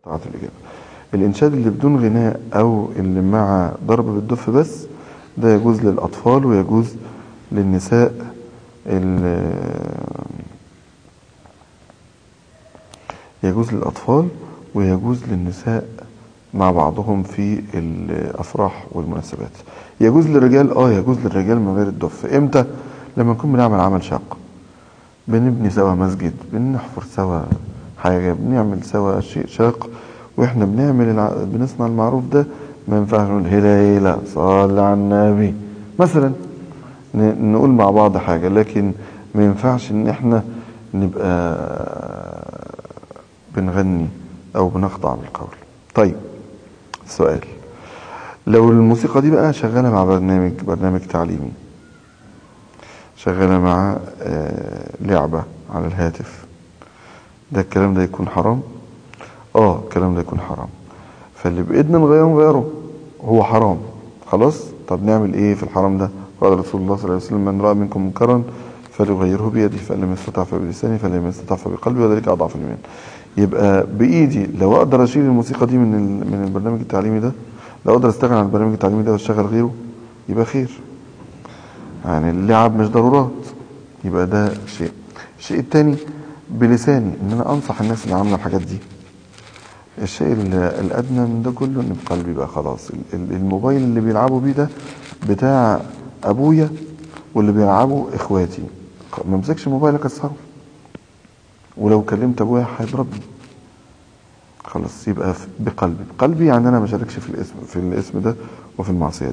قطعت الإجابة. الإنشاد اللي بدون غناء أو اللي مع ضرب بالدف بس ده يجوز للأطفال ويجوز للنساء يجوز للأطفال ويجوز للنساء مع بعضهم في الأفراح والمناسبات. يجوز للرجال يجوز للرجال من غير الدف. امتى؟ لما نكون بنعمل عمل شاق، بنبني سوا مسجد، بنحفر سوا حاجة، بنعمل سوا شيء شاق واحنا بنصنع المعروف ده. ما ينفعش نقول هلا صلى على النبي مثلا، نقول مع بعض حاجة، لكن ما ينفعش ان احنا نبقى بنغني او بنخضع بالقول. طيب السؤال، لو الموسيقى دي بقى شغالة مع برنامج تعليمي، شغالة مع لعبة على الهاتف، ده الكلام ده يكون حرام؟ الكلام ده يكون حرام. فاللي بإيدنا نغيره هو حرام خلاص. طب نعمل ايه في الحرام ده؟ قال رسول الله صلى الله عليه وسلم: من رأى منكم منكرا فليغيره بيده، فإن لم يستطع فبلسانه، فإن لم يستطع فبقلبه، وذلك أضعف الإيمان. يبقى بإيدي لو أقدر أشيل الموسيقى دي من البرنامج التعليمي ده، لو أقدر أستغنى عن البرنامج التعليمي ده وأشتغل غيره يبقى خير. يعني اللعب مش ضرورات، يبقى ده شيء. الشيء التاني بلساني ان انا انصح الناس اللي عامله الحاجات دي. الشيء الادنى من ده كله ان بقلبي بقى خلاص الموبايل اللي بيلعبوا بيه ده بتاع ابويا واللي بيلعبوا اخواتي، ما امسكش الموبايل اكسره، ولو كلمت ابويا هيضربني خلاص. يبقى بقلبي يعني انا ما شاركش في الاسم ده وفي المعصيه.